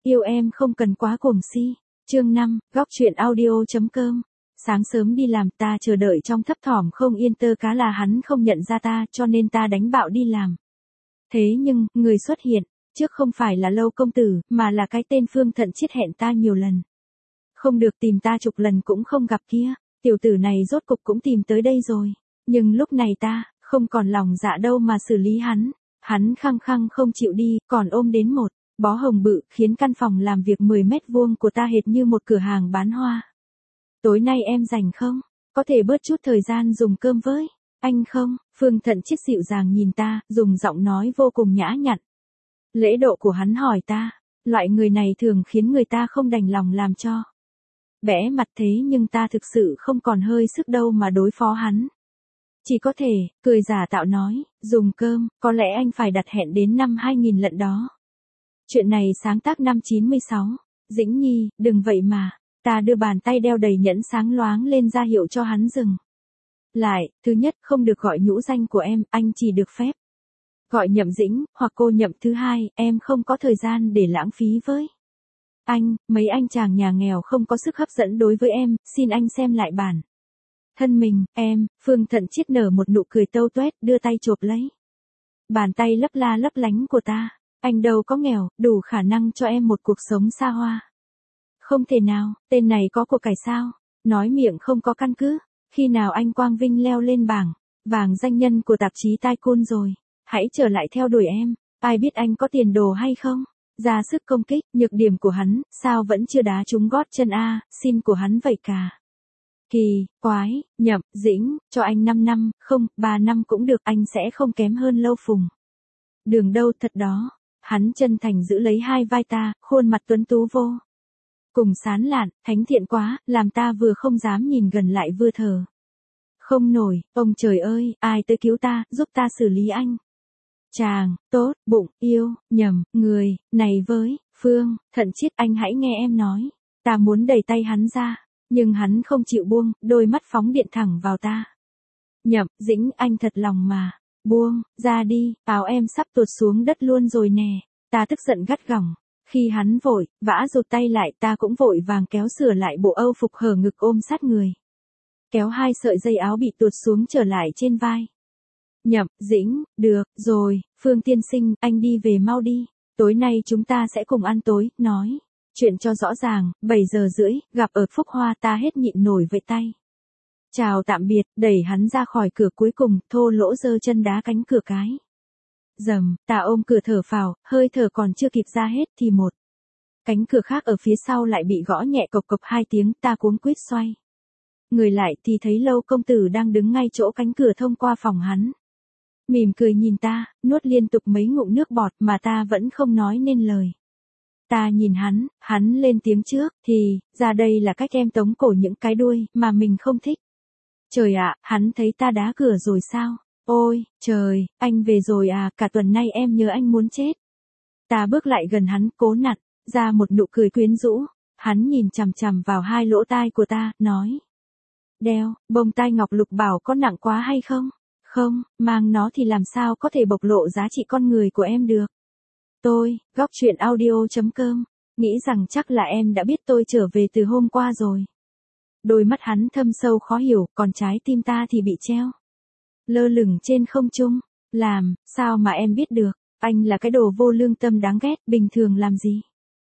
Yêu em không cần quá cuồng si. Chương 5, góc truyện audio.com. Sáng sớm đi làm ta chờ đợi trong thấp thỏm không yên tơ cá là hắn không nhận ra ta cho nên ta đánh bạo đi làm. Thế nhưng, người xuất hiện, trước không phải là Lâu công tử, mà là cái tên Phương Thận Chiết hẹn ta nhiều lần. Không được tìm ta chục lần cũng không gặp kia, tiểu tử này rốt cục cũng tìm tới đây rồi. Nhưng lúc này ta, không còn lòng dạ đâu mà xử lý hắn. Hắn khăng khăng không chịu đi, còn ôm đến một bó hồng bự, khiến căn phòng làm việc 10 mét vuông của ta hệt như một cửa hàng bán hoa. Tối nay em rảnh không? Có thể bớt chút thời gian dùng cơm với anh không? Phương Thận Chiết dịu dàng nhìn ta, dùng giọng nói vô cùng nhã nhặn. Lễ độ của hắn hỏi ta, loại người này thường khiến người ta không đành lòng làm cho bẽ mặt thế nhưng ta thực sự không còn hơi sức đâu mà đối phó hắn. Chỉ có thể, cười giả tạo nói, dùng cơm, có lẽ anh phải đặt hẹn đến năm 2000 lận đó. Chuyện này sáng tác năm 96. Dĩnh Nhi, đừng vậy mà. Ta đưa bàn tay đeo đầy nhẫn sáng loáng lên ra hiệu cho hắn dừng lại. Thứ nhất, không được gọi nhũ danh của em, anh chỉ được phép gọi Nhậm Dĩnh, hoặc cô Nhậm. Thứ hai, em không có thời gian để lãng phí với anh, mấy anh chàng nhà nghèo không có sức hấp dẫn đối với em, xin anh xem lại bản thân mình, em. Phương Thận Chiết nở một nụ cười tâu tuét, đưa tay chộp lấy bàn tay lấp la lấp lánh của ta. Anh đâu có nghèo, đủ khả năng cho em một cuộc sống xa hoa. Không thể nào, tên này có của cải sao? Nói miệng không có căn cứ. Khi nào anh quang vinh leo lên bảng vàng danh nhân của tạp chí Tycoon rồi, hãy trở lại theo đuổi em. Ai biết anh có tiền đồ hay không? Ra sức công kích, nhược điểm của hắn, sao vẫn chưa đá trúng gót chân a, xin của hắn vậy cả. Kỳ, quái, Nhậm Dĩnh, cho anh 5 năm, không, 3 năm cũng được, anh sẽ không kém hơn Lâu Phùng. Đường đâu thật đó. Hắn chân thành giữ lấy hai vai ta, khuôn mặt tuấn tú vô cùng sán lạn, thánh thiện quá, làm ta vừa không dám nhìn gần lại vừa thở không nổi. Ông trời ơi, ai tới cứu ta, giúp ta xử lý anh chàng tốt bụng yêu nhầm người này với Phương Thận Chiết. Anh hãy nghe em nói. Ta muốn đẩy tay hắn ra, nhưng hắn không chịu buông, đôi mắt phóng điện thẳng vào ta. Nhậm Dĩnh, anh thật lòng mà. Buông ra đi, áo em sắp tuột xuống đất luôn rồi nè. Ta tức giận gắt gỏng. Khi hắn vội vã rụt tay lại, ta cũng vội vàng kéo sửa lại bộ âu phục hở ngực ôm sát người. Kéo hai sợi dây áo bị tuột xuống trở lại trên vai. Nhậm Dĩnh, được rồi, Phương tiên sinh, anh đi về mau đi. Tối nay chúng ta sẽ cùng ăn tối, nói chuyện cho rõ ràng. 7:30, gặp ở Phúc Hoa. Ta hết nhịn nổi vậy tay. Chào tạm biệt, đẩy hắn ra khỏi cửa, cuối cùng, thô lỗ giơ chân đá cánh cửa cái. Dầm, ta ôm cửa thở phào, hơi thở còn chưa kịp ra hết thì một cánh cửa khác ở phía sau lại bị gõ nhẹ cộc cộc 2 tiếng, ta cuống quýt xoay người lại thì thấy Lâu công tử đang đứng ngay chỗ cánh cửa thông qua phòng hắn. Mỉm cười nhìn ta, nuốt liên tục mấy ngụm nước bọt mà ta vẫn không nói nên lời. Ta nhìn hắn lên tiếng trước, thì, ra đây là cách em tống cổ những cái đuôi mà mình không thích. Trời ạ, hắn thấy ta đá cửa rồi sao? Ôi, trời, anh về rồi à, cả tuần nay em nhớ anh muốn chết. Ta bước lại gần hắn, cố nặn ra một nụ cười quyến rũ. Hắn nhìn chằm chằm vào hai lỗ tai của ta, nói. Đeo, bông tai ngọc lục bảo có nặng quá hay không? Không, mang nó thì làm sao có thể bộc lộ giá trị con người của em được. Tôi, góc truyện audio.com, nghĩ rằng chắc là em đã biết tôi trở về từ hôm qua rồi. Đôi mắt hắn thâm sâu khó hiểu, còn trái tim ta thì bị treo lơ lửng trên không trung. Làm sao mà em biết được? Anh là cái đồ vô lương tâm đáng ghét, bình thường làm gì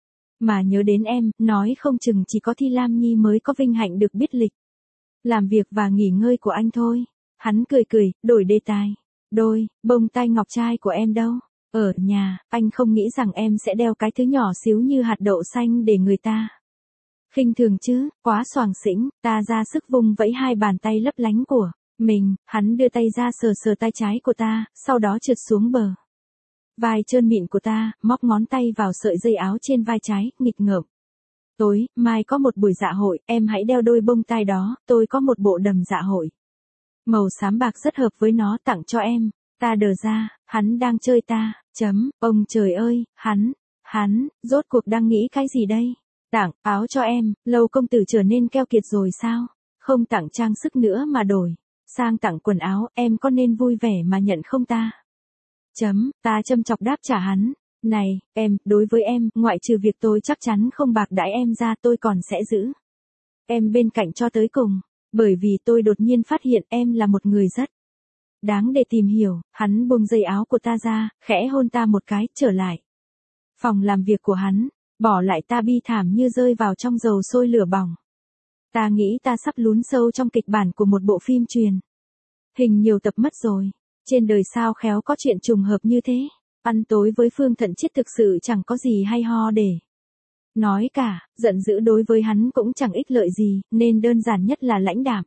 mà nhớ đến em, nói không chừng chỉ có Thi Lam Nhi mới có vinh hạnh được biết lịch làm việc và nghỉ ngơi của anh thôi. Hắn cười cười, đổi đề tài. Đôi bông tai ngọc trai của em đâu? Ở nhà. Anh không nghĩ rằng em sẽ đeo cái thứ nhỏ xíu như hạt đậu xanh để người ta khinh thường chứ. Quá xoàng xĩnh. Ta ra sức vung vẫy hai bàn tay lấp lánh của mình. Hắn đưa tay ra sờ sờ tay trái của ta, sau đó trượt xuống bờ vai trơn mịn của ta, móc ngón tay vào sợi dây áo trên vai trái, nghịch ngợm. Tối mai có một buổi dạ hội, em hãy đeo đôi bông tai đó. Tôi có một bộ đầm dạ hội màu xám bạc rất hợp với nó, tặng cho em. Ta đờ ra, hắn đang chơi ta. Ông trời ơi, hắn rốt cuộc đang nghĩ cái gì đây? Tặng áo cho em. Lâu công tử trở nên keo kiệt rồi sao? Không tặng trang sức nữa mà đổi sang tặng quần áo, em có nên vui vẻ mà nhận không ta? Ta châm chọc đáp trả hắn. Này, em, đối với em, ngoại trừ việc tôi chắc chắn không bạc đãi em ra, tôi còn sẽ giữ em bên cạnh cho tới cùng. Bởi vì tôi đột nhiên phát hiện em là một người rất đáng để tìm hiểu. Hắn buông dây áo của ta ra, khẽ hôn ta một cái, trở lại phòng làm việc của hắn, bỏ lại ta bi thảm như rơi vào trong dầu sôi lửa bỏng. Ta nghĩ ta sắp lún sâu trong kịch bản của một bộ phim truyền hình nhiều tập mất rồi. Trên đời sao khéo có chuyện trùng hợp như thế. Ăn tối với Phương Thận Chiết thực sự chẳng có gì hay ho để nói cả, giận dữ đối với hắn cũng chẳng ích lợi gì, nên đơn giản nhất là lãnh đạm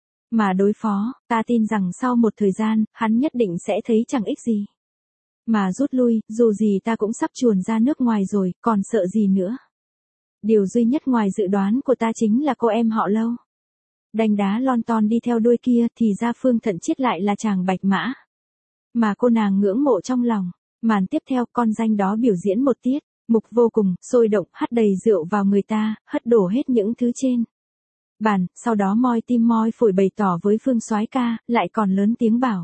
mà đối phó. Ta tin rằng sau một thời gian, hắn nhất định sẽ thấy chẳng ích gì mà rút lui, dù gì ta cũng sắp chuồn ra nước ngoài rồi, còn sợ gì nữa. Điều duy nhất ngoài dự đoán của ta chính là cô em họ Lâu đanh đá lon ton đi theo đuôi kia, thì ra Phương Thận Chiết lại là chàng bạch mã mà cô nàng ngưỡng mộ trong lòng. Màn tiếp theo, con danh đó biểu diễn một tiết mục vô cùng sôi động, hắt đầy rượu vào người ta, hất đổ hết những thứ trên bàn, sau đó moi tim moi phổi bày tỏ với Phương soái ca, lại còn lớn tiếng bảo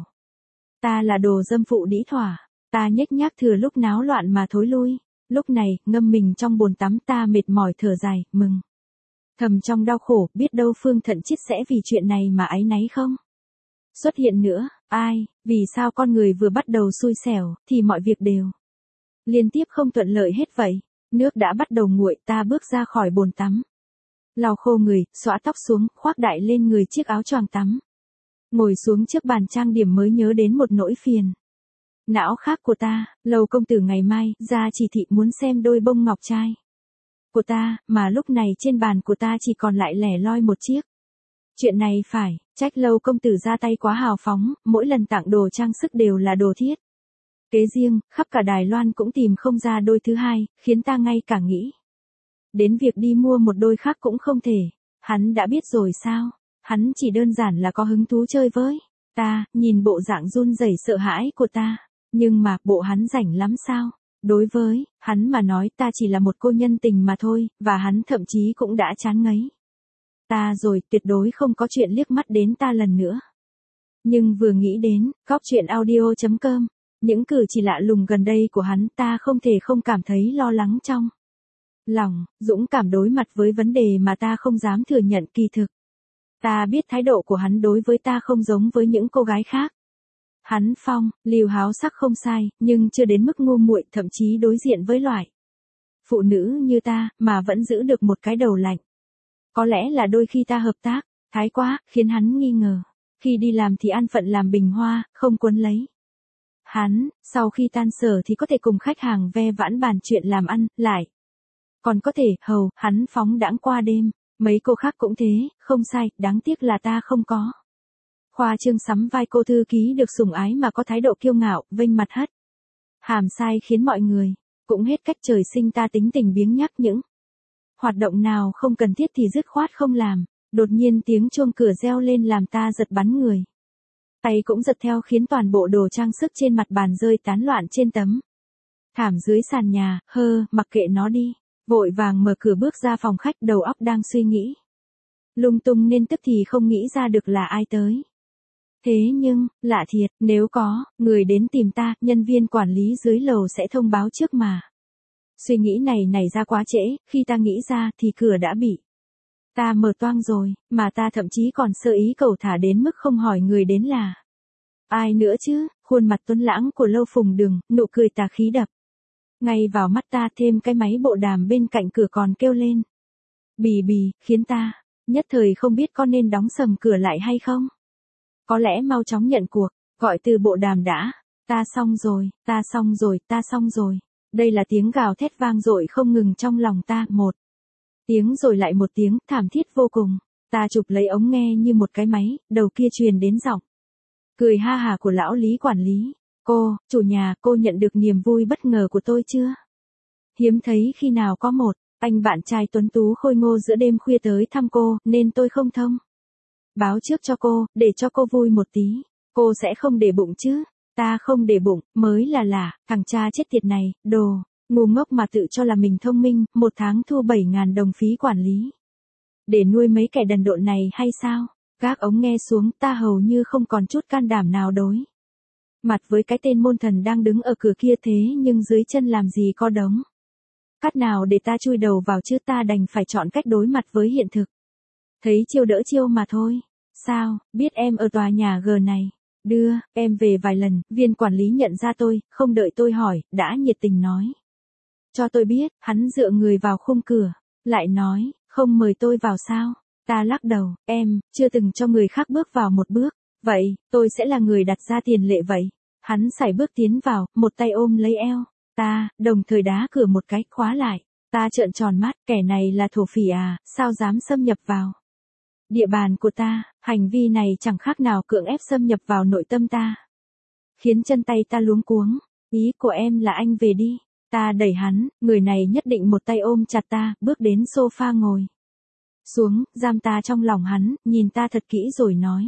ta là đồ dâm phụ đĩ thỏa. Ta nhếch nhác thừa lúc náo loạn mà thối lui. Lúc này, ngâm mình trong bồn tắm, ta mệt mỏi thở dài, mừng thầm trong đau khổ, biết đâu Phương Thận Chiết sẽ vì chuyện này mà áy náy không xuất hiện nữa. Ai, vì sao con người vừa bắt đầu xui xẻo, thì mọi việc đều liên tiếp không thuận lợi hết vậy. Nước đã bắt đầu nguội, ta bước ra khỏi bồn tắm, lau khô người, xõa tóc xuống, khoác đại lên người chiếc áo choàng tắm. Ngồi xuống trước bàn trang điểm mới nhớ đến một nỗi phiền não khác của ta. Lâu công tử ngày mai ra chỉ thị muốn xem đôi bông ngọc trai của ta, mà lúc này trên bàn của ta chỉ còn lại lẻ loi một chiếc. Chuyện này phải trách Lâu công tử ra tay quá hào phóng, mỗi lần tặng đồ trang sức đều là đồ thiết kế riêng, khắp cả Đài Loan cũng tìm không ra đôi thứ hai, khiến ta ngay cả nghĩ đến việc đi mua một đôi khác cũng không thể. Hắn đã biết rồi sao? Hắn chỉ đơn giản là có hứng thú chơi với ta. Nhìn bộ dạng run rẩy sợ hãi của ta, nhưng mà bộ hắn rảnh lắm sao? Đối với hắn mà nói, ta chỉ là một cô nhân tình mà thôi, và hắn thậm chí cũng đã chán ngấy ta rồi, tuyệt đối không có chuyện liếc mắt đến ta lần nữa. Nhưng vừa nghĩ đến góc truyện audio.com, những cử chỉ lạ lùng gần đây của hắn, ta không thể không cảm thấy lo lắng trong lòng. Dũng cảm đối mặt với vấn đề mà ta không dám thừa nhận. Kỳ thực ta biết thái độ của hắn đối với ta không giống với những cô gái khác. Hắn phong lưu háo sắc không sai, nhưng chưa đến mức ngu muội, thậm chí đối diện với loại phụ nữ như ta mà vẫn giữ được một cái đầu lạnh. Có lẽ là đôi khi ta hợp tác thái quá, khiến hắn nghi ngờ. Khi đi làm thì an phận làm bình hoa, không cuốn lấy hắn. Sau khi tan sở thì có thể cùng khách hàng ve vãn bàn chuyện làm ăn, lại còn có thể hầu hắn phóng đãng qua đêm. Mấy cô khác cũng thế, không sai, đáng tiếc là ta không có khoa trương sắm vai cô thư ký được sủng ái mà có thái độ kiêu ngạo, vênh mặt hất hàm sai, khiến mọi người cũng hết cách. Trời sinh ta tính tình biếng nhác, những hoạt động nào không cần thiết thì dứt khoát không làm. Đột nhiên tiếng chuông cửa reo lên làm ta giật bắn người. Tay cũng giật theo, khiến toàn bộ đồ trang sức trên mặt bàn rơi tán loạn trên tấm thảm dưới sàn nhà. Mặc kệ nó đi. Vội vàng mở cửa bước ra phòng khách, đầu óc đang suy nghĩ lung tung nên tức thì không nghĩ ra được là ai tới. Thế nhưng, lạ thiệt, nếu có người đến tìm ta, nhân viên quản lý dưới lầu sẽ thông báo trước mà. Suy nghĩ này nảy ra quá trễ, khi ta nghĩ ra thì cửa đã bị ta mở toang rồi, mà ta thậm chí còn sơ ý cầu thả đến mức không hỏi người đến là ai nữa chứ. Khuôn mặt tuấn lãng của Lâu Phùng Đừng, nụ cười tà khí đập ngay vào mắt ta, thêm cái máy bộ đàm bên cạnh cửa còn kêu lên bì bì, khiến ta nhất thời không biết có nên đóng sầm cửa lại hay không. Có lẽ mau chóng nhận cuộc, gọi từ bộ đàm đã. Ta xong rồi, ta xong rồi, ta xong rồi. Đây là tiếng gào thét vang dội không ngừng trong lòng ta, một tiếng rồi lại một tiếng, thảm thiết vô cùng. Ta chụp lấy ống nghe như một cái máy, đầu kia truyền đến giọng cười ha hả của lão Lý quản lý. Cô, chủ nhà, cô nhận được niềm vui bất ngờ của tôi chưa? Hiếm thấy khi nào có một anh bạn trai tuấn tú khôi ngô giữa đêm khuya tới thăm cô, nên tôi không thông báo trước cho cô, để cho cô vui một tí. Cô sẽ không để bụng chứ? Ta không để bụng, mới là lạ. Thằng cha chết tiệt này, đồ ngu ngốc mà tự cho là mình thông minh, một tháng thu 7.000 đồng phí quản lý để nuôi mấy kẻ đần độn này hay sao? Gác ống nghe xuống, ta hầu như không còn chút can đảm nào đối mặt với cái tên môn thần đang đứng ở cửa kia thế nhưng dưới chân làm gì có đống cát nào để ta chui đầu vào chứ, ta đành phải chọn cách đối mặt với hiện thực. Thấy chiêu đỡ chiêu mà thôi. Sao, biết em ở tòa nhà G này. Đưa, em về vài lần, viên quản lý nhận ra tôi, không đợi tôi hỏi, đã nhiệt tình nói. Cho tôi biết, hắn dựa người vào khung cửa, lại nói, không mời tôi vào sao? Ta lắc đầu, em, chưa từng cho người khác bước vào một bước, vậy, tôi sẽ là người đặt ra tiền lệ vậy. Hắn sải bước tiến vào, một tay ôm lấy eo, ta, đồng thời đá cửa một cái, khóa lại. Ta trợn tròn mắt, kẻ này là thổ phỉ à, sao dám xâm nhập vào địa bàn của ta, hành vi này chẳng khác nào cưỡng ép xâm nhập vào nội tâm ta. Khiến chân tay ta luống cuống, ý của em là anh về đi. Ta đẩy hắn, người này nhất định một tay ôm chặt ta, bước đến sofa ngồi xuống, giam ta trong lòng hắn, nhìn ta thật kỹ rồi nói.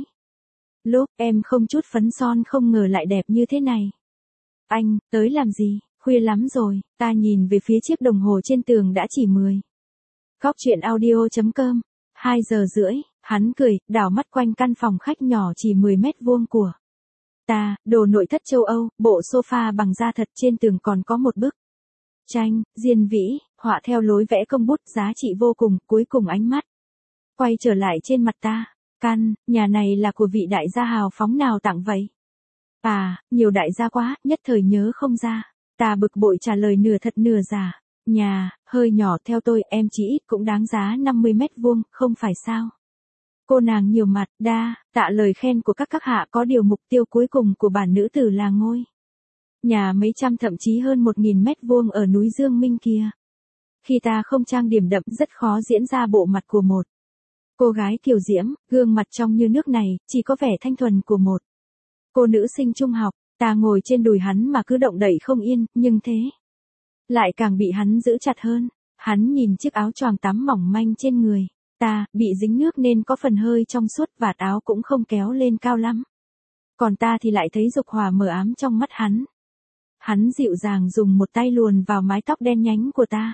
Lúc em không chút phấn son không ngờ lại đẹp như thế này. Anh, tới làm gì, khuya lắm rồi, ta nhìn về phía chiếc đồng hồ trên tường đã chỉ 10. Góc truyện audio.com 2 giờ rưỡi, hắn cười, đảo mắt quanh căn phòng khách nhỏ chỉ 10 mét vuông của ta, đồ nội thất châu Âu, bộ sofa bằng da thật, trên tường còn có một bức tranh, diên vĩ, họa theo lối vẽ công bút giá trị vô cùng, cuối cùng ánh mắt quay trở lại trên mặt ta. Căn nhà này là của vị đại gia hào phóng nào tặng vậy? À, nhiều đại gia quá, nhất thời nhớ không ra. Ta bực bội trả lời nửa thật nửa giả. Nhà, hơi nhỏ theo tôi, em chỉ ít cũng đáng giá 50 mét vuông, không phải sao? Cô nàng nhiều mặt, tạ lời khen của các hạ, có điều mục tiêu cuối cùng của bản nữ tử là ngôi nhà mấy trăm thậm chí hơn 1.000 mét vuông ở núi Dương Minh kia. Khi ta không trang điểm đậm, rất khó diễn ra bộ mặt của một cô gái kiều diễm, gương mặt trong như nước này, chỉ có vẻ thanh thuần của một cô nữ sinh trung học. Ta ngồi trên đùi hắn mà cứ động đậy không yên, nhưng thế lại càng bị hắn giữ chặt hơn. Hắn nhìn chiếc áo choàng tắm mỏng manh trên người ta, bị dính nước nên có phần hơi trong suốt, vạt áo cũng không kéo lên cao lắm. Còn ta thì lại thấy dục hỏa mờ ám trong mắt hắn. Hắn dịu dàng dùng một tay luồn vào mái tóc đen nhánh của ta.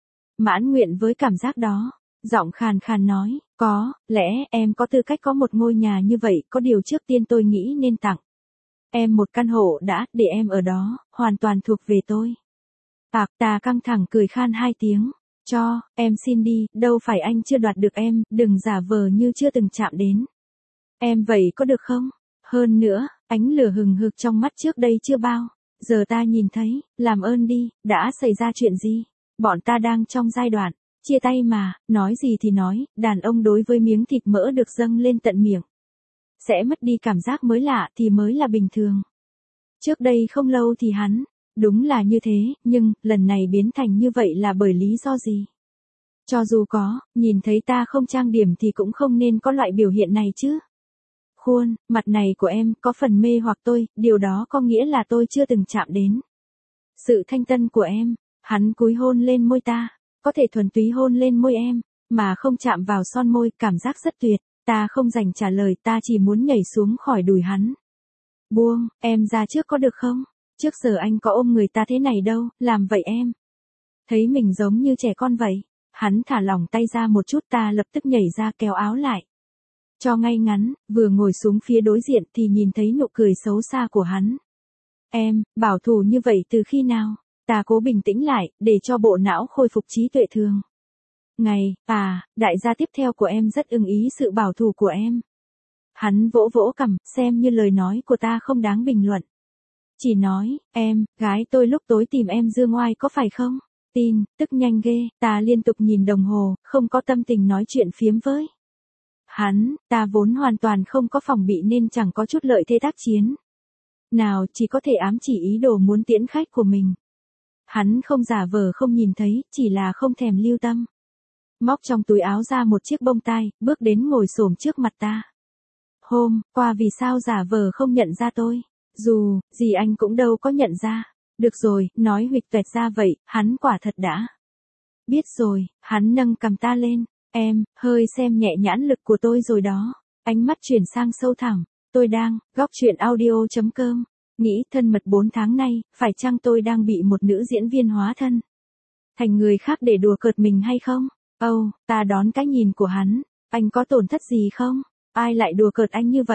Mãn nguyện với cảm giác đó, giọng khàn khàn nói, có lẽ em có tư cách có một ngôi nhà như vậy, có điều trước tiên tôi nghĩ nên tặng em một căn hộ đã, để em ở đó, hoàn toàn thuộc về tôi. Ta căng thẳng cười khan 2 tiếng, em xin đi, đâu phải anh chưa đoạt được em, đừng giả vờ như chưa từng chạm đến em vậy có được không? Hơn nữa, ánh lửa hừng hực trong mắt trước đây chưa bao giờ ta nhìn thấy, làm ơn đi, đã xảy ra chuyện gì? Bọn ta đang trong giai đoạn chia tay mà, nói gì thì nói, đàn ông đối với miếng thịt mỡ được dâng lên tận miệng sẽ mất đi cảm giác mới lạ thì mới là bình thường. Trước đây không lâu thì hắn, đúng là như thế, nhưng, lần này biến thành như vậy là bởi lý do gì? Cho dù có, nhìn thấy ta không trang điểm thì cũng không nên có loại biểu hiện này chứ. Khuôn, mặt này của em, có phần mê hoặc tôi, điều đó có nghĩa là tôi chưa từng chạm đến sự thanh tân của em. Hắn cúi hôn lên môi ta, có thể thuần túy hôn lên môi em, mà không chạm vào son môi, cảm giác rất tuyệt. Ta không dành trả lời, ta chỉ muốn nhảy xuống khỏi đùi hắn. Buông, em ra trước có được không? Trước giờ anh có ôm người ta thế này đâu, làm vậy em thấy mình giống như trẻ con vậy. Hắn thả lỏng tay ra một chút, ta lập tức nhảy ra kéo áo lại cho ngay ngắn, vừa ngồi xuống phía đối diện thì nhìn thấy nụ cười xấu xa của hắn. Em, bảo thủ như vậy từ khi nào? Ta cố bình tĩnh lại, để cho bộ não khôi phục trí tuệ thường ngày. Đại gia tiếp theo của em rất ưng ý sự bảo thủ của em. Hắn vỗ vỗ cằm, xem như lời nói của ta không đáng bình luận. Chỉ nói, em, gái tôi lúc tối tìm em dương ngoai có phải không? Tin, tức nhanh ghê, ta liên tục nhìn đồng hồ, không có tâm tình nói chuyện phiếm với hắn. Ta vốn hoàn toàn không có phòng bị nên chẳng có chút lợi thế tác chiến nào, chỉ có thể ám chỉ ý đồ muốn tiễn khách của mình. Hắn không giả vờ không nhìn thấy, chỉ là không thèm lưu tâm. Móc trong túi áo ra một chiếc bông tai, bước đến ngồi xổm trước mặt ta. Hôm qua vì sao giả vờ không nhận ra tôi? Dù gì anh cũng đâu có nhận ra. Được rồi, nói huỵch toẹt ra vậy, hắn quả thật đã biết rồi. Hắn nâng cầm ta lên. Em, hơi xem nhẹ nhãn lực của tôi rồi đó. Ánh mắt chuyển sang sâu thẳm. Tôi đang, góc truyện audio.com, nghĩ thân mật 4 tháng nay, phải chăng tôi đang bị một nữ diễn viên hóa thân thành người khác để đùa cợt mình hay không? Ta đón cái nhìn của hắn. Anh có tổn thất gì không? Ai lại đùa cợt anh như vậy?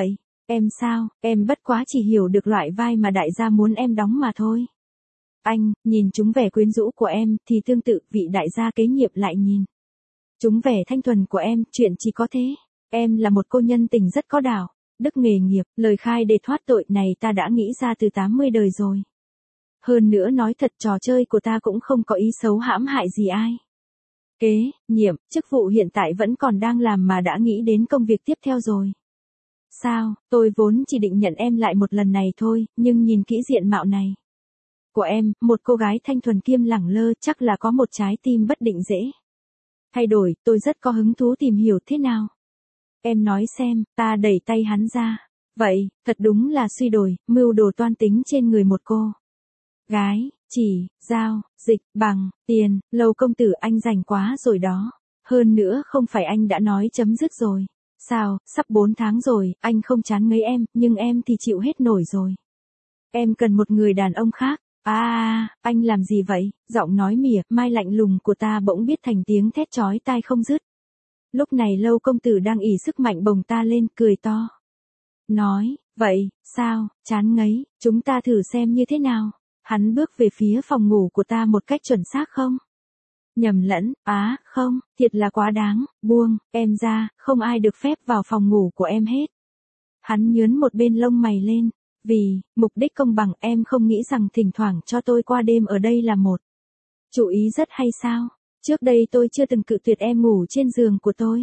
Em sao, em bất quá chỉ hiểu được loại vai mà đại gia muốn em đóng mà thôi. Anh, nhìn chúng vẻ quyến rũ của em, thì tương tự vị đại gia kế nghiệp lại nhìn chúng vẻ thanh thuần của em, chuyện chỉ có thế. Em là một cô nhân tình rất có đạo đức nghề nghiệp, lời khai để thoát tội này ta đã nghĩ ra từ 80 đời rồi. Hơn nữa nói thật trò chơi của ta cũng không có ý xấu hãm hại gì ai. Kế, nhiệm, chức vụ hiện tại vẫn còn đang làm mà đã nghĩ đến công việc tiếp theo rồi. Sao, tôi vốn chỉ định nhận em lại một lần này thôi, nhưng nhìn kỹ diện mạo này của em, một cô gái thanh thuần kiêm lẳng lơ chắc là có một trái tim bất định dễ thay đổi, tôi rất có hứng thú tìm hiểu thế nào. Em nói xem, ta đẩy tay hắn ra. Vậy, thật đúng là suy đồi, mưu đồ toan tính trên người một cô gái, chỉ, giao, dịch, bằng, tiền, Lâu công tử anh rành quá rồi đó. Hơn nữa không phải anh đã nói chấm dứt rồi. Sao, sắp 4 tháng rồi, anh không chán ngấy em, nhưng em thì chịu hết nổi rồi. Em cần một người đàn ông khác. Anh làm gì vậy? Giọng nói mỉa, mai lạnh lùng của ta bỗng biết thành tiếng thét chói tai không dứt. Lúc này Lâu công tử đang ỷ sức mạnh bồng ta lên, cười to. Nói, vậy, sao, chán ngấy, chúng ta thử xem như thế nào. Hắn bước về phía phòng ngủ của ta một cách chuẩn xác không? Nhầm lẫn, không, thiệt là quá đáng, buông, em ra, không ai được phép vào phòng ngủ của em hết. Hắn nhướn một bên lông mày lên, vì, mục đích công bằng em không nghĩ rằng thỉnh thoảng cho tôi qua đêm ở đây là một chủ ý rất hay sao? Trước đây tôi chưa từng cự tuyệt em ngủ trên giường của tôi.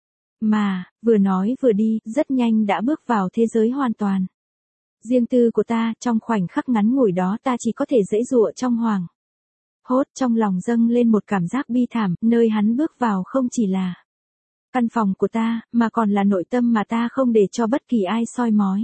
Mà, vừa nói vừa đi, rất nhanh đã bước vào thế giới hoàn toàn riêng tư của ta, trong khoảnh khắc ngắn ngủi đó ta chỉ có thể giãy giụa trong hoảng hốt, trong lòng dâng lên một cảm giác bi thảm, nơi hắn bước vào không chỉ là căn phòng của ta, mà còn là nội tâm mà ta không để cho bất kỳ ai soi mói.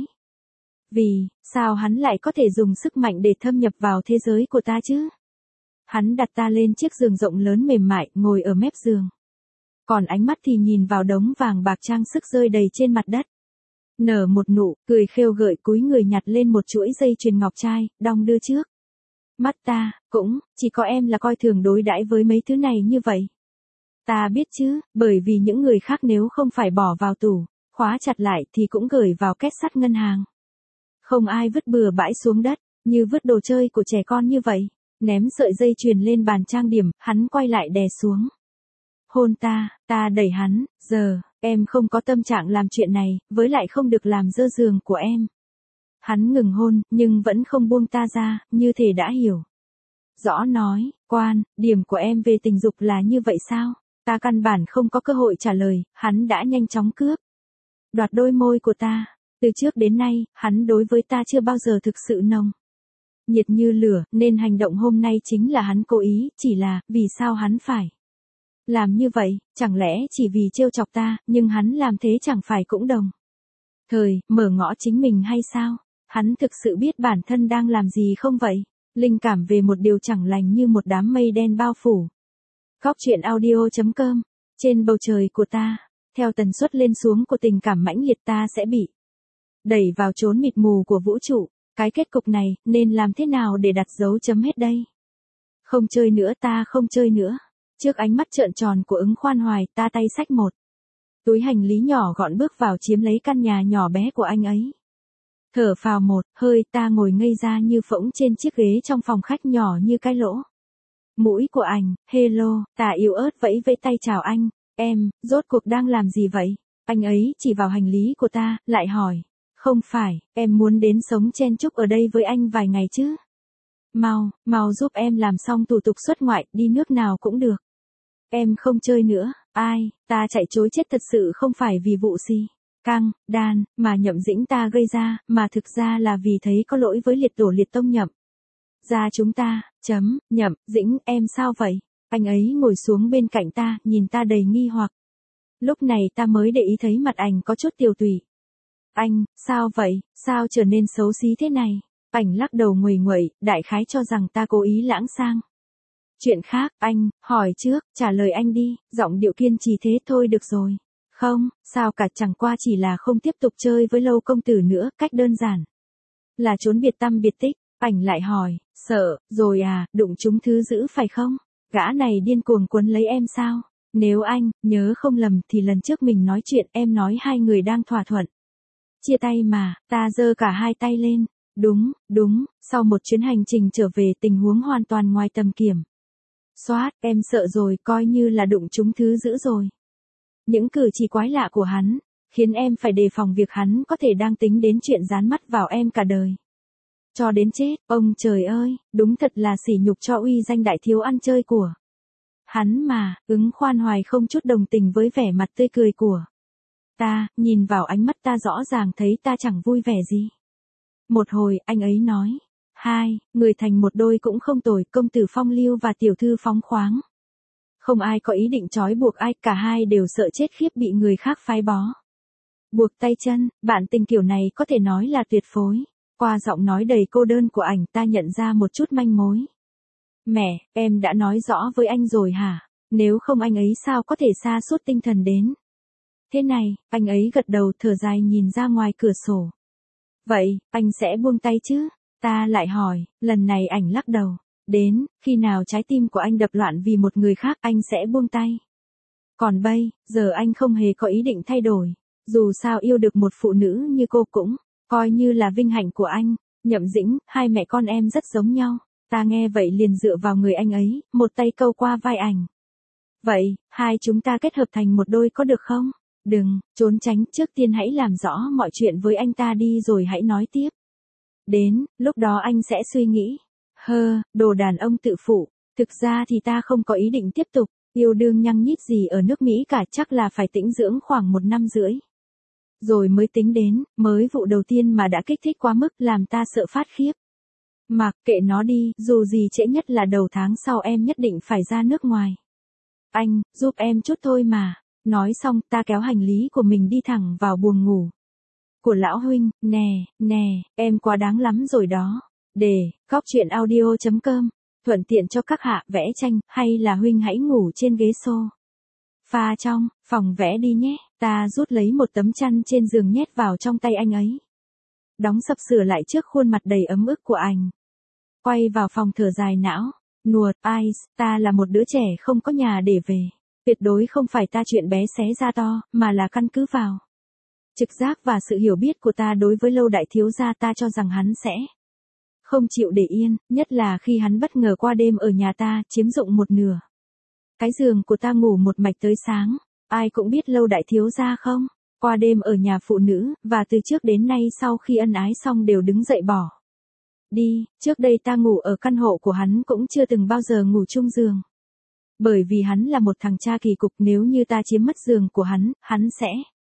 Vì, sao hắn lại có thể dùng sức mạnh để thâm nhập vào thế giới của ta chứ? Hắn đặt ta lên chiếc giường rộng lớn mềm mại, ngồi ở mép giường. Còn ánh mắt thì nhìn vào đống vàng bạc trang sức rơi đầy trên mặt đất. Nở một nụ, cười khêu gợi cúi người nhặt lên một chuỗi dây chuyền ngọc trai, đong đưa trước mắt ta, cũng, chỉ có em là coi thường đối đãi với mấy thứ này như vậy. Ta biết chứ, bởi vì những người khác nếu không phải bỏ vào tủ, khóa chặt lại thì cũng gửi vào két sắt ngân hàng. Không ai vứt bừa bãi xuống đất, như vứt đồ chơi của trẻ con như vậy. Ném sợi dây chuyền lên bàn trang điểm, hắn quay lại đè xuống. Hôn ta đẩy hắn, giờ, em không có tâm trạng làm chuyện này, với lại không được làm dơ giường của em. Hắn ngừng hôn, nhưng vẫn không buông ta ra, như thể đã hiểu. Rõ nói, điểm của em về tình dục là như vậy sao? Ta căn bản không có cơ hội trả lời, hắn đã nhanh chóng cướp đoạt đôi môi của ta. Từ trước đến nay, hắn đối với ta chưa bao giờ thực sự nồng nhiệt như lửa, nên hành động hôm nay chính là hắn cố ý, chỉ là, vì sao hắn phải làm như vậy, chẳng lẽ chỉ vì trêu chọc ta, nhưng hắn làm thế chẳng phải cũng đồng mở ngõ chính mình hay sao? Hắn thực sự biết bản thân đang làm gì không vậy? Linh cảm về một điều chẳng lành như một đám mây đen bao phủ Góc truyện audio.com. Trên bầu trời của ta, theo tần suất lên xuống của tình cảm mãnh liệt ta sẽ bị đẩy vào chốn mịt mù của vũ trụ. Cái kết cục này, nên làm thế nào để đặt dấu chấm hết đây? Không chơi nữa, ta không chơi nữa. Trước ánh mắt trợn tròn của Ứng Khoan Hoài, ta tay xách một túi hành lý nhỏ gọn bước vào chiếm lấy căn nhà nhỏ bé của anh ấy. Thở phào một hơi, ta ngồi ngây ra như phỗng trên chiếc ghế trong phòng khách nhỏ như cái lỗ mũi của anh. Hello, ta yếu ớt vẫy vẫy tay chào anh. Em, rốt cuộc đang làm gì vậy? Anh ấy chỉ vào hành lý của ta, lại hỏi. Không phải, em muốn đến sống chen chúc ở đây với anh vài ngày chứ? Mau giúp em làm xong thủ tục xuất ngoại, đi nước nào cũng được. Em không chơi nữa, ta chạy chối chết thật sự không phải vì vụ gì căng, đan, mà Nhậm Dĩnh ta gây ra, mà thực ra là vì thấy có lỗi với liệt tổ liệt tông Nhậm gia chúng ta. Nhậm Dĩnh, em sao vậy? Anh ấy ngồi xuống bên cạnh ta, nhìn ta đầy nghi hoặc. Lúc này ta mới để ý thấy mặt anh có chút tiều tụy. Anh, sao vậy, sao trở nên xấu xí thế này? Anh lắc đầu nguầy nguậy, đại khái cho rằng ta cố ý lãng sang chuyện khác. Anh, hỏi trước, trả lời anh đi, giọng điệu kiên trì thế. Thôi được rồi. Không, sao cả, chẳng qua chỉ là không tiếp tục chơi với Lâu công tử nữa, cách đơn giản là trốn biệt tăm biệt tích. Anh lại hỏi, sợ, rồi à, đụng chúng thứ dữ phải không? Gã này điên cuồng quấn lấy em sao? Nếu anh nhớ không lầm thì lần trước mình nói chuyện em nói hai người đang thỏa thuận Chia tay mà, ta giơ cả hai tay lên. Đúng, sau một chuyến hành trình trở về tình huống hoàn toàn ngoài tầm kiểm soát, em sợ rồi, coi như là đụng trúng thứ dữ rồi. Những cử chỉ quái lạ của hắn, khiến em phải đề phòng việc hắn có thể đang tính đến chuyện dán mắt vào em cả đời. Cho đến chết, ông trời ơi, đúng thật là sỉ nhục cho uy danh đại thiếu ăn chơi của hắn mà. Ứng Khoan Hoài không chút đồng tình với vẻ mặt tươi cười của ta, nhìn vào ánh mắt ta rõ ràng thấy ta chẳng vui vẻ gì. Một hồi, anh ấy nói, hai, người thành một đôi cũng không tồi, công tử phong lưu và tiểu thư phóng khoáng. Không ai có ý định trói buộc ai, cả hai đều sợ chết khiếp bị người khác phái bó. Buộc tay chân, bạn tình kiểu này có thể nói là tuyệt phối. Qua giọng nói đầy cô đơn của ảnh ta nhận ra một chút manh mối. Mẹ, em đã nói rõ với anh rồi hả? Nếu không anh ấy sao có thể sa sút tinh thần đến thế này? Anh ấy gật đầu thở dài nhìn ra ngoài cửa sổ. Vậy, anh sẽ buông tay chứ? Ta lại hỏi, lần này ảnh lắc đầu. Đến, khi nào trái tim của anh đập loạn vì một người khác anh sẽ buông tay. Còn bây giờ anh không hề có ý định thay đổi. Dù sao yêu được một phụ nữ như cô cũng coi như là vinh hạnh của anh. Nhậm Dĩnh, hai mẹ con em rất giống nhau. Ta nghe vậy liền dựa vào người anh ấy, một tay câu qua vai ảnh. Vậy, hai chúng ta kết hợp thành một đôi có được không? Đừng, trốn tránh, trước tiên hãy làm rõ mọi chuyện với anh ta đi rồi hãy nói tiếp. Đến, lúc đó anh sẽ suy nghĩ. Đồ đàn ông tự phụ. Thực ra thì ta không có ý định tiếp tục yêu đương nhăng nhít gì ở nước Mỹ cả, chắc là phải tĩnh dưỡng khoảng 1 năm rưỡi. Rồi mới tính đến, mới vụ đầu tiên mà đã kích thích quá mức làm ta sợ phát khiếp. Mặc kệ nó đi, dù gì trễ nhất là đầu tháng sau em nhất định phải ra nước ngoài. Anh, giúp em chút thôi mà. Nói xong ta kéo hành lý của mình đi thẳng vào buồng ngủ của lão huynh. Nè, em quá đáng lắm rồi đó. Góc truyện audio.com, thuận tiện cho các hạ vẽ tranh, hay là huynh hãy ngủ trên ghế sofa trong phòng vẽ đi nhé. Ta rút lấy một tấm chăn trên giường nhét vào trong tay anh ấy. Đóng sập sửa lại trước khuôn mặt đầy ấm ức của anh. Quay vào phòng thở dài não. Nuột, ta là một đứa trẻ không có nhà để về. Tuyệt đối không phải ta chuyện bé xé ra to, mà là căn cứ vào trực giác và sự hiểu biết của ta đối với Lâu đại thiếu gia. Ta cho rằng hắn sẽ không chịu để yên, nhất là khi hắn bất ngờ qua đêm ở nhà ta, chiếm dụng một nửa cái giường của ta, ngủ một mạch tới sáng. Ai cũng biết Lâu đại thiếu gia không? Qua đêm ở nhà phụ nữ, và từ trước đến nay sau khi ân ái xong đều đứng dậy bỏ đi. Trước đây ta ngủ ở căn hộ của hắn cũng chưa từng bao giờ ngủ chung giường. Bởi vì hắn là một thằng cha kỳ cục, nếu như ta chiếm mất giường của hắn sẽ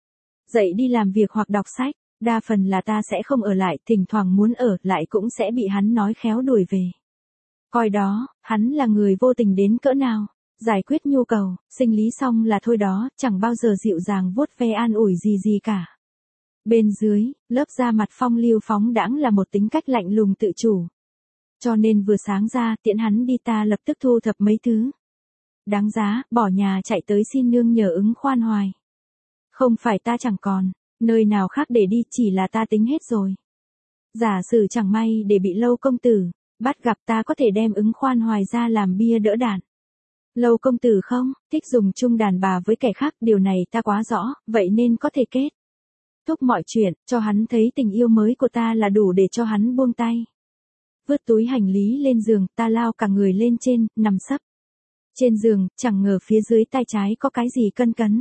dậy đi làm việc hoặc đọc sách. Đa phần là ta sẽ không ở lại, thỉnh thoảng muốn ở lại cũng sẽ bị hắn nói khéo đuổi về. Coi đó, hắn là người vô tình đến cỡ nào. Giải quyết nhu cầu, sinh lý xong là thôi đó, chẳng bao giờ dịu dàng vuốt ve an ủi gì cả. Bên dưới, lớp da mặt phong lưu phóng đãng là một tính cách lạnh lùng tự chủ. Cho nên vừa sáng ra, tiễn hắn đi ta lập tức thu thập mấy thứ đáng giá, bỏ nhà chạy tới xin nương nhờ Ứng Khoan Hoài. Không phải ta chẳng còn nơi nào khác để đi, chỉ là ta tính hết rồi. Giả sử chẳng may để bị Lâu công tử bắt gặp, ta có thể đem Ứng Khoan Hoài ra làm bia đỡ đạn. Lâu công tử không thích dùng chung đàn bà với kẻ khác, điều này ta quá rõ, vậy nên có thể kết thúc mọi chuyện, cho hắn thấy tình yêu mới của ta là đủ để cho hắn buông tay. Vứt túi hành lý lên giường, ta lao cả người lên trên, nằm sấp trên giường, chẳng ngờ phía dưới tay trái có cái gì cân cấn.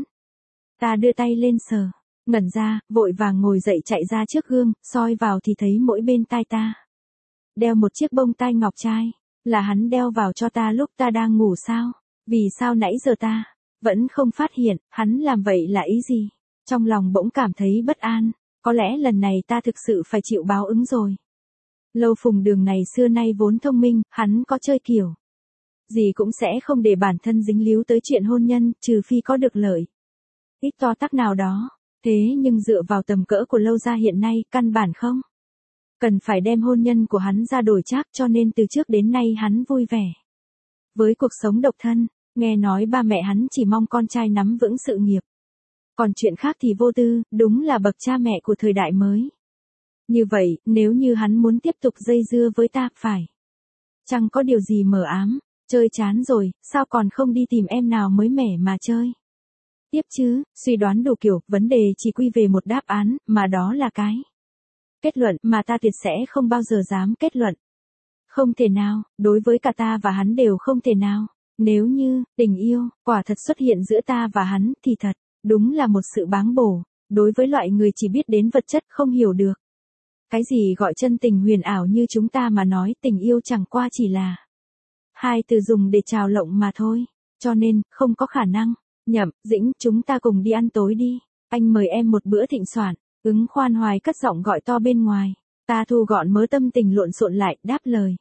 Ta đưa tay lên sờ, ngẩn ra, vội vàng ngồi dậy chạy ra trước gương, soi vào thì thấy mỗi bên tai ta đeo một chiếc bông tai ngọc trai. Là hắn đeo vào cho ta lúc ta đang ngủ sao? Vì sao nãy giờ ta vẫn không phát hiện, hắn làm vậy là ý gì? Trong lòng bỗng cảm thấy bất an, có lẽ lần này ta thực sự phải chịu báo ứng rồi. Lâu Phùng Đường này xưa nay vốn thông minh, hắn có chơi kiểu gì cũng sẽ không để bản thân dính líu tới chuyện hôn nhân, trừ phi có được lợi ít to tắc nào đó. Thế nhưng dựa vào tầm cỡ của Lâu gia hiện nay, căn bản không cần phải đem hôn nhân của hắn ra đổi trác, cho nên từ trước đến nay hắn vui vẻ với cuộc sống độc thân. Nghe nói ba mẹ hắn chỉ mong con trai nắm vững sự nghiệp, còn chuyện khác thì vô tư, đúng là bậc cha mẹ của thời đại mới. Như vậy, nếu như hắn muốn tiếp tục dây dưa với ta, phải chẳng có điều gì mờ ám. Chơi chán rồi, sao còn không đi tìm em nào mới mẻ mà chơi? Tiếp chứ, suy đoán đủ kiểu, vấn đề chỉ quy về một đáp án, mà đó là cái kết luận mà ta tuyệt sẽ không bao giờ dám kết luận. Không thể nào, đối với cả ta và hắn đều không thể nào. Nếu như, tình yêu, quả thật xuất hiện giữa ta và hắn, thì thật, đúng là một sự báng bổ, đối với loại người chỉ biết đến vật chất không hiểu được. Cái gì gọi chân tình huyền ảo như chúng ta mà nói tình yêu chẳng qua chỉ là hai từ dùng để chào lộng mà thôi, cho nên, không có khả năng. Nhậm, Dĩnh, chúng ta cùng đi ăn tối đi, anh mời em một bữa thịnh soạn. Ứng Khoan Hoài cất giọng gọi to bên ngoài, ta thu gọn mớ tâm tình lộn xộn lại, đáp lời.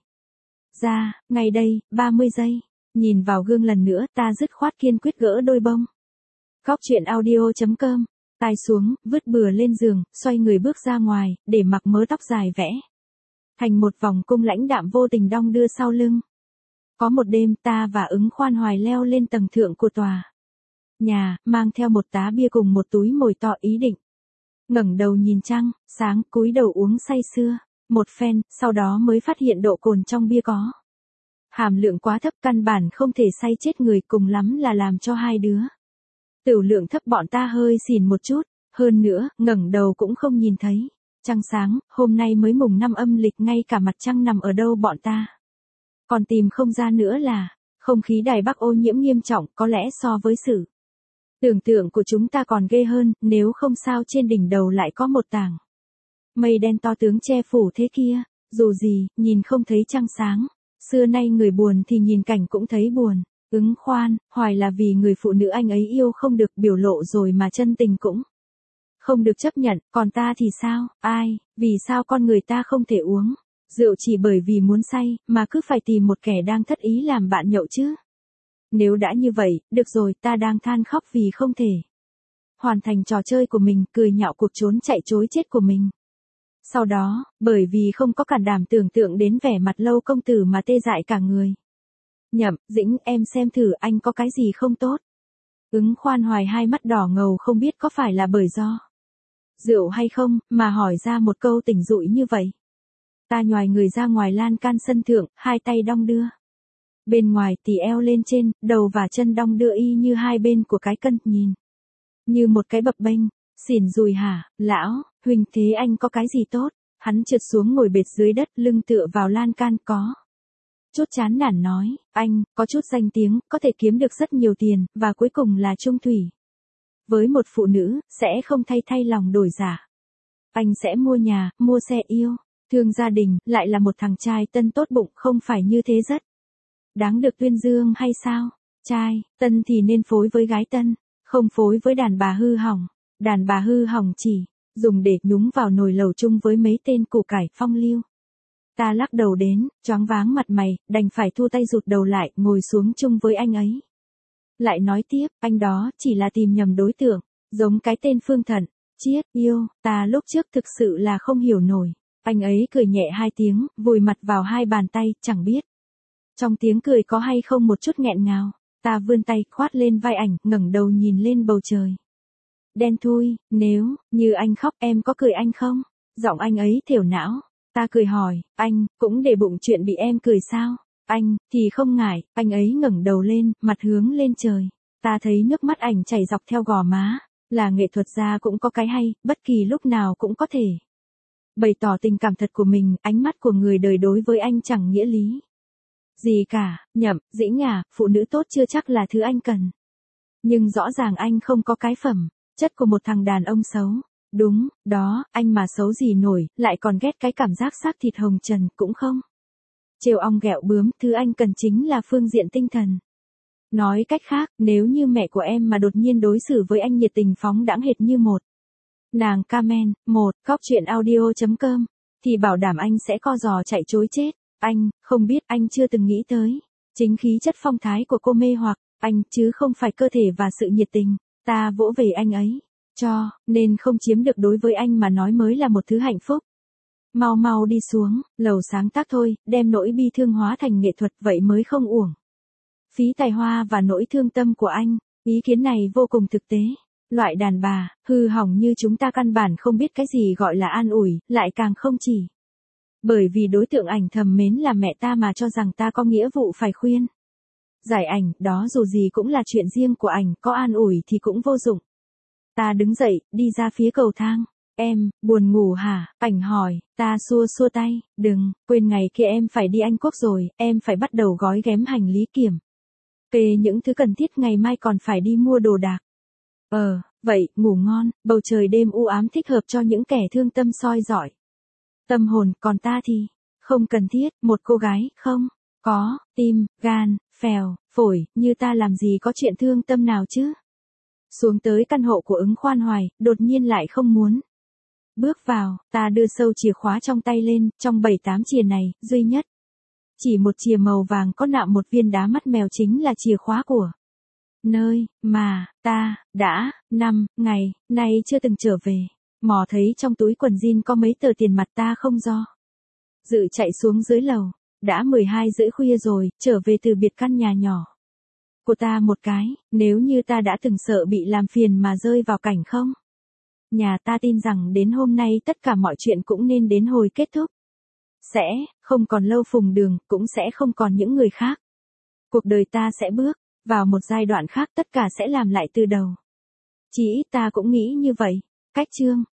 Ra, ngay đây, 30 giây, nhìn vào gương lần nữa, ta dứt khoát kiên quyết gỡ đôi bông. Góc chuyện audio.com, tai xuống, vứt bừa lên giường, xoay người bước ra ngoài, để mặc mớ tóc dài vẽ thành một vòng cung lãnh đạm vô tình đong đưa sau lưng. Có một đêm ta và Ứng Khoan Hoài leo lên tầng thượng của tòa nhà, mang theo một tá bia cùng một túi mồi tỏ ý định ngẩng đầu nhìn trăng, sáng, cúi đầu uống say sưa một phen, sau đó mới phát hiện độ cồn trong bia có hàm lượng quá thấp, căn bản không thể say chết người, cùng lắm là làm cho hai đứa tửu lượng thấp bọn ta hơi xỉn một chút, hơn nữa, ngẩng đầu cũng không nhìn thấy trăng sáng. Hôm nay mới mùng 5 âm lịch, ngay cả mặt trăng nằm ở đâu bọn ta còn tìm không ra nữa. Là không khí Đài Bắc ô nhiễm nghiêm trọng, có lẽ so với sự tưởng tượng của chúng ta còn ghê hơn, nếu không sao trên đỉnh đầu lại có một tảng mây đen to tướng che phủ thế kia. Dù gì, nhìn không thấy trăng sáng, xưa nay người buồn thì nhìn cảnh cũng thấy buồn. Ứng Khoan Hoài là vì người phụ nữ anh ấy yêu không được biểu lộ rồi mà chân tình cũng không được chấp nhận, còn ta thì sao? Ai, vì sao con người ta không thể uống rượu chỉ bởi vì muốn say, mà cứ phải tìm một kẻ đang thất ý làm bạn nhậu chứ? Nếu đã như vậy, được rồi, ta đang than khóc vì không thể hoàn thành trò chơi của mình, cười nhạo cuộc trốn chạy chối chết của mình. Sau đó, bởi vì không có can đảm tưởng tượng đến vẻ mặt Lâu công tử mà tê dại cả người. Nhậm, Dĩnh, em xem thử anh có cái gì không tốt. Ứng Khoan Hoài hai mắt đỏ ngầu, không biết có phải là bởi do rượu hay không, mà hỏi ra một câu tỉnh dụi như vậy. Ta nhoài người ra ngoài lan can sân thượng, hai tay đong đưa. Bên ngoài tì eo lên trên, đầu và chân đong đưa y như hai bên của cái cân, nhìn như một cái bập bênh. Xỉn rùi hả, lão, huynh thế anh có cái gì tốt? Hắn trượt xuống ngồi bệt dưới đất, lưng tựa vào lan can, có chút chán nản nói, anh, có chút danh tiếng, có thể kiếm được rất nhiều tiền, và cuối cùng là chung thủy với một phụ nữ, sẽ không thay lòng đổi dạ. Anh sẽ mua nhà, mua xe yêu, thương gia đình, lại là một thằng trai tân tốt bụng, không phải như thế rất đáng được tuyên dương hay sao? Trai tân thì nên phối với gái tân, không phối với đàn bà hư hỏng. Đàn bà hư hỏng chỉ dùng để nhúng vào nồi lẩu chung với mấy tên củ cải phong lưu. Ta lắc đầu đến, choáng váng mặt mày, đành phải thu tay rụt đầu lại, ngồi xuống chung với anh ấy. Lại nói tiếp, anh đó chỉ là tìm nhầm đối tượng, giống cái tên Phương Thận. Chiết, yêu, ta lúc trước thực sự là không hiểu nổi. Anh ấy cười nhẹ hai tiếng, vùi mặt vào hai bàn tay, chẳng biết trong tiếng cười có hay không một chút nghẹn ngào. Ta vươn tay, khoát lên vai ảnh, ngẩng đầu nhìn lên bầu trời đen thui. Nếu như anh khóc, em có cười anh không? Giọng anh ấy thều não. Ta cười hỏi, anh cũng để bụng chuyện bị em cười sao? Anh thì không ngại. Anh ấy ngẩng đầu lên, mặt hướng lên trời. Ta thấy nước mắt ảnh chảy dọc theo gò má. Là nghệ thuật gia cũng có cái hay, bất kỳ lúc nào cũng có thể bày tỏ tình cảm thật của mình. Ánh mắt của người đời đối với anh chẳng nghĩa lý gì cả. Nhậm, Dĩnh à, phụ nữ tốt chưa chắc là thứ anh cần, nhưng rõ ràng anh không có cái phẩm chất của một thằng đàn ông xấu. Đúng, đó, anh mà xấu gì nổi, lại còn ghét cái cảm giác xác thịt hồng trần, cũng không trêu ong ghẹo bướm, thứ anh cần chính là phương diện tinh thần. Nói cách khác, nếu như mẹ của em mà đột nhiên đối xử với anh nhiệt tình phóng đãng hệt như một nàng Carmen, góc chuyện audio.com, thì bảo đảm anh sẽ co giò chạy chối chết. Anh, không biết, anh chưa từng nghĩ tới chính khí chất phong thái của cô mê hoặc anh, chứ không phải cơ thể và sự nhiệt tình ta vỗ về anh ấy, cho nên không chiếm được đối với anh mà nói mới là một thứ hạnh phúc. Mau mau đi xuống lầu sáng tác thôi, đem nỗi bi thương hóa thành nghệ thuật, vậy mới không uổng phí tài hoa và nỗi thương tâm của anh. Ý kiến này vô cùng thực tế. Loại đàn bà hư hỏng như chúng ta căn bản không biết cái gì gọi là an ủi, lại càng không chỉ bởi vì đối tượng ảnh thầm mến là mẹ ta mà cho rằng ta có nghĩa vụ phải khuyên Giải ảnh, đó dù gì cũng là chuyện riêng của ảnh, có an ủi thì cũng vô dụng. Ta đứng dậy, đi ra phía cầu thang. Em, buồn ngủ hả? Ảnh hỏi, ta xua xua tay, đừng, quên ngày kia em phải đi Anh Quốc rồi, em phải bắt đầu gói ghém hành lý kiểm kê những thứ cần thiết, ngày mai còn phải đi mua đồ đạc. Vậy, ngủ ngon, bầu trời đêm u ám thích hợp cho những kẻ thương tâm soi rọi tâm hồn, còn ta thì, không cần thiết, một cô gái, không, có, tim, gan, phèo, phổi, như ta làm gì có chuyện thương tâm nào chứ. Xuống tới căn hộ của Ứng Khoan Hoài, đột nhiên lại không muốn bước vào, ta đưa sâu chìa khóa trong tay lên, trong 7-8 chìa này, duy nhất. Chỉ một chìa màu vàng có nạm một viên đá mắt mèo chính là chìa khóa của nơi mà ta đã 5 ngày nay chưa từng trở về. Mò thấy trong túi quần jean có mấy tờ tiền mặt, ta không do dự chạy xuống dưới lầu. Đã 12 rưỡi khuya rồi, trở về từ biệt căn nhà nhỏ của ta một cái, nếu như ta đã từng sợ bị làm phiền mà rơi vào cảnh không nhà, ta tin rằng đến hôm nay tất cả mọi chuyện cũng nên đến hồi kết thúc. Sẽ không còn Lâu Phùng Đường, cũng sẽ không còn những người khác. Cuộc đời ta sẽ bước vào một giai đoạn khác, tất cả sẽ làm lại từ đầu. Chỉ ít ta cũng nghĩ như vậy. Cách chương